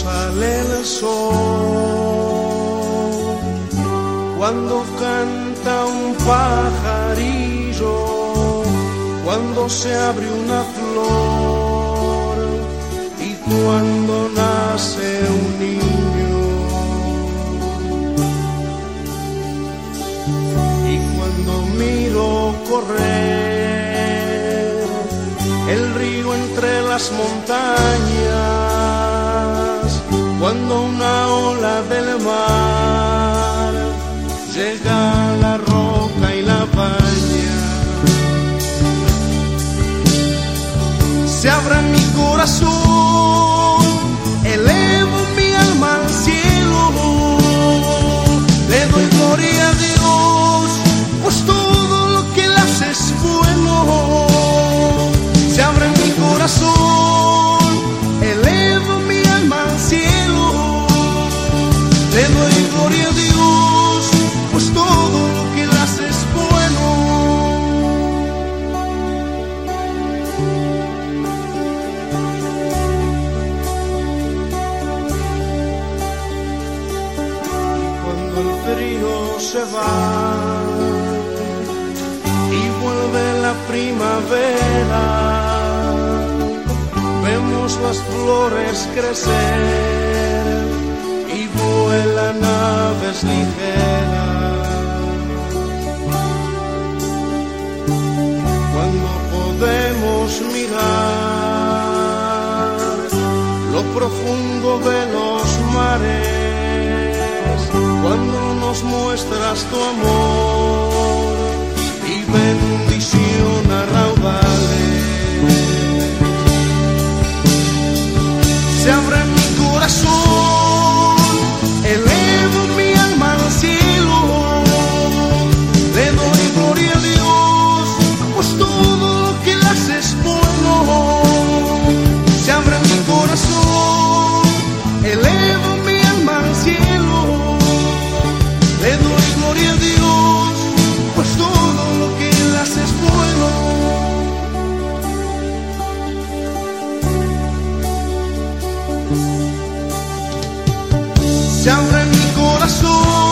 sale el sol, cuando canta un pajarillo, cuando se abre una flor y cuando nace un niño, y cuando miro correr el río entre las montañas, cuando una ola del mar llega a la roca y la baña, se abre mi corazón, elevo mi alma al cielo, le doy gloria a Dios, pues todo lo que Él hace es bueno. Se abre mi corazón, elevo mi alma al cielo, le doy gloria a Dios, pues todo lo que Él hace es bueno. Cuando el frío se va y vuelve la primavera, vemos las flores crecer y vuelan aves ligeras. Cuando podemos mirar lo profundo de los mares, cuando nos muestras tu amor y bendición a raudales, se abre mi corazón, elevo mi alma al cielo, le doy gloria a Dios, pues todo lo que Él hace es bueno. Se abre mi corazón, elevo mi alma al cielo, le doy gloria a Dios, pues todo lo que Él hace es bueno. Se abre mi corazón,